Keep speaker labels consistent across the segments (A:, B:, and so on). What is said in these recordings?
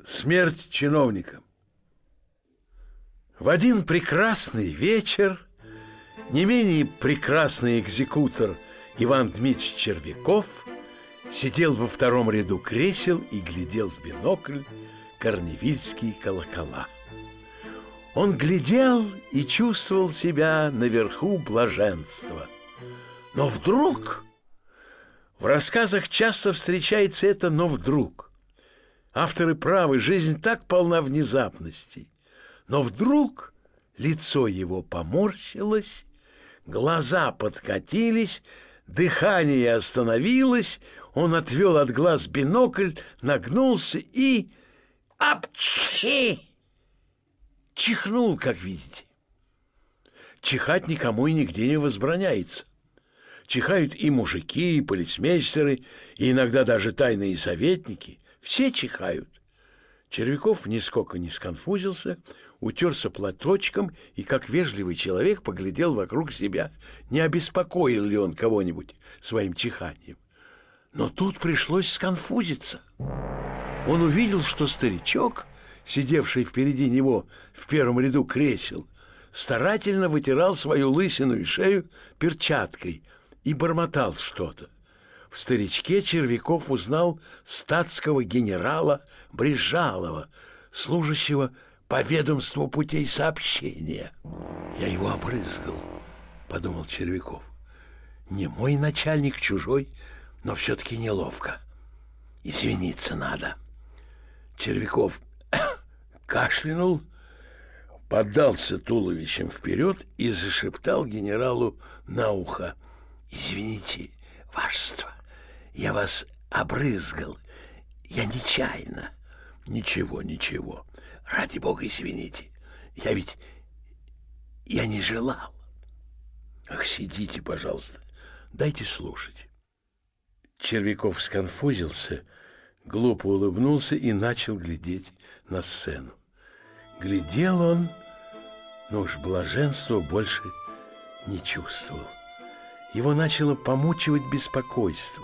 A: Смерть чиновника. В один прекрасный вечер не менее прекрасный экзекутор Иван Дмитрич Червяков сидел во втором ряду кресел и глядел в бинокль корневильские колокола. Он глядел и чувствовал себя наверху блаженства. Но вдруг, в рассказах часто встречается это «но вдруг». Авторы правы, жизнь так полна внезапностей. Но вдруг лицо его поморщилось, глаза подкатились, дыхание остановилось, он отвел от глаз бинокль, нагнулся и... апчхи! Чихнул, как видите. Чихать никому и нигде не возбраняется. Чихают и мужики, и полицмейстеры, и иногда даже тайные советники. Все чихают. Червяков нисколько не сконфузился, утерся платочком и, как вежливый человек, поглядел вокруг себя, не обеспокоил ли он кого-нибудь своим чиханием. Но тут пришлось сконфузиться. Он увидел, что старичок, сидевший впереди него в первом ряду кресел, старательно вытирал свою лысину и шею перчаткой и бормотал что-то. В старичке Червяков узнал статского генерала Брижалова, служащего по ведомству путей сообщения. «Я его обрызгал», — подумал Червяков. «Не мой начальник, чужой, но все-таки неловко. Извиниться надо». Червяков кашлянул, поддался туловищем вперед и зашептал генералу на ухо: «Извините, вашество, я вас обрызгал. Я нечаянно». «Ничего, ничего. Ради бога, извините. Я не желал». «Ах, сидите, пожалуйста. Дайте слушать». Червяков сконфузился, глупо улыбнулся и начал глядеть на сцену. Глядел он, но уж блаженства больше не чувствовал. Его начало помучивать беспокойство.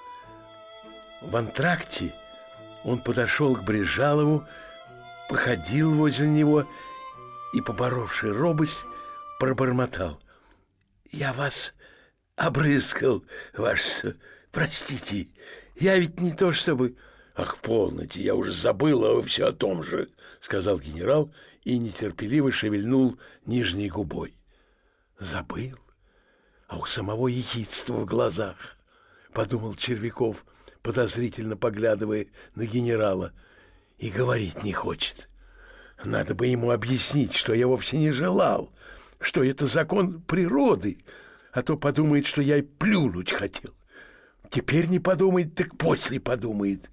A: В антракте он подошел к Брижалову, походил возле него и, поборовший робость, пробормотал: «Я вас обрызгал, ваше... Простите, я ведь не то чтобы...» «Ах, полноте, я уже забыл, а вы все о том же», — сказал генерал и нетерпеливо шевельнул нижней губой. «Забыл? А у самого ехидство в глазах», — подумал Червяков, подозрительно поглядывая на генерала, — «и говорить не хочет. Надо бы ему объяснить, что я вовсе не желал, что это закон природы, а то подумает, что я и плюнуть хотел. Теперь не подумает, так после подумает».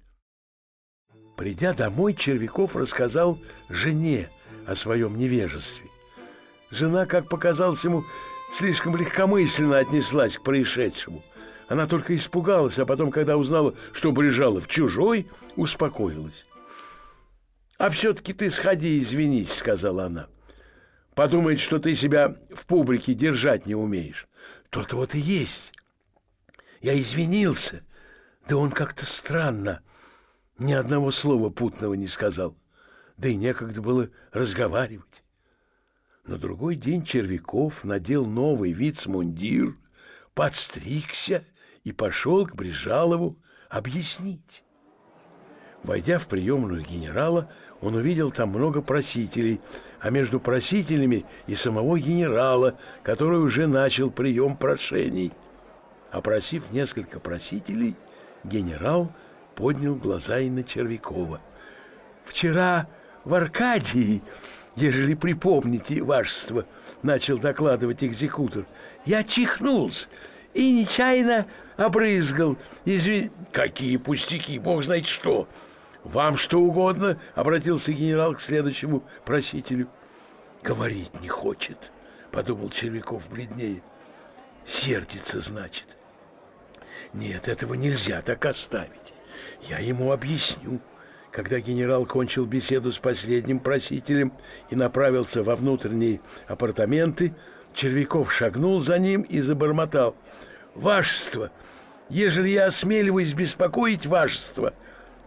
A: Придя домой, Червяков рассказал жене о своем невежестве. Жена, как показалось ему, слишком легкомысленно отнеслась к происшедшему. Она только испугалась, а потом, когда узнала, что Брижалов чужой, успокоилась. «А все-таки ты сходи, извинись», — сказала она. «Подумает, что ты себя в публике держать не умеешь». «То-то вот и есть. Я извинился, да он как-то странно, ни одного слова путного не сказал, да и некогда было разговаривать». На другой день Червяков надел новый вицмундир, подстригся и пошел к Брижалову объяснить. Войдя в приемную генерала, он увидел там много просителей, а между просителями и самого генерала, который уже начал прием прошений. Опросив несколько просителей, генерал поднял глаза и на Червякова. «Вчера в Аркадии, ежели припомните, вашество, — начал докладывать экзекутор, — я чихнулся и нечаянно обрызгал. «Какие пустяки, бог знает что! Вам что угодно?» — обратился генерал к следующему просителю. «Говорить не хочет», — подумал Червяков бледнее. «Сердится, значит. Нет, этого нельзя так оставить. Я ему объясню». Когда генерал кончил беседу с последним просителем и направился во внутренние апартаменты, Червяков шагнул за ним и забормотал: «Вашество, ежели я осмеливаюсь беспокоить вашество,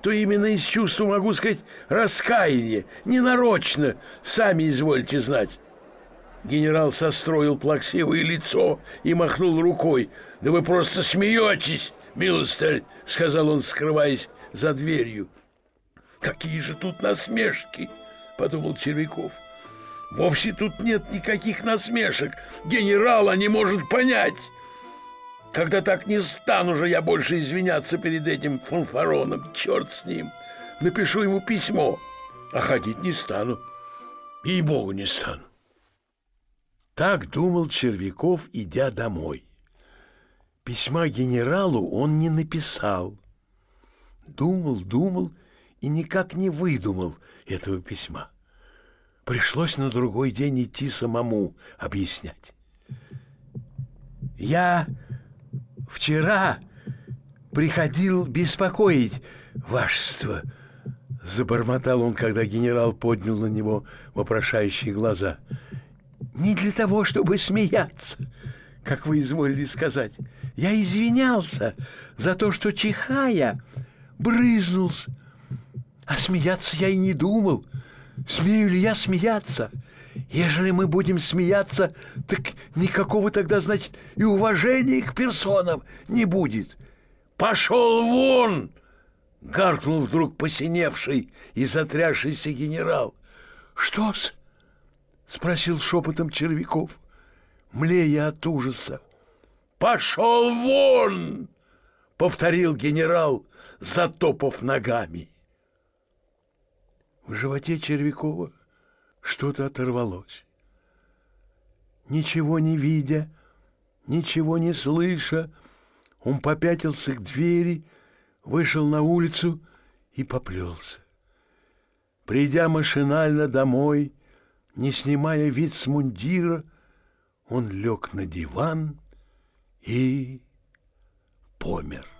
A: то именно из чувства, могу сказать, раскаяния, ненарочно, сами извольте знать. Генерал состроил плаксивое лицо и махнул рукой. «Да вы просто смеетесь, милостырь!» — сказал он, скрываясь за дверью. «Какие же тут насмешки!» — подумал Червяков. «Вовсе тут нет никаких насмешек. Генерала не может понять. Когда так не стану же я больше извиняться перед этим фанфароном. Черт с ним. Напишу ему письмо, а ходить не стану. Ей-богу, не стану». Так думал Червяков, идя домой. Письма генералу он не написал. Думал и никак не выдумал этого письма. Пришлось на другой день идти самому объяснять. «Я вчера приходил беспокоить вашество», — забормотал он, когда генерал поднял на него вопрошающие глаза. «Не для того, чтобы смеяться, как вы изволили сказать. Я извинялся за то, что, чихая, брызнулся. А смеяться я и не думал. Смею ли я смеяться? Ежели мы будем смеяться, так никакого тогда, значит, и уважения к персонам не будет. Пошел вон!» — гаркнул вдруг посиневший и затрясшийся генерал. «Что-с?» — спросил шепотом Червяков, млея от ужаса. «Пошел вон!» — повторил генерал, затопав ногами. В животе Червякова что-то оторвалось. Ничего не видя, ничего не слыша, он попятился к двери, вышел на улицу и поплелся. Придя машинально домой, не снимая вид с мундира, он лег на диван и помер.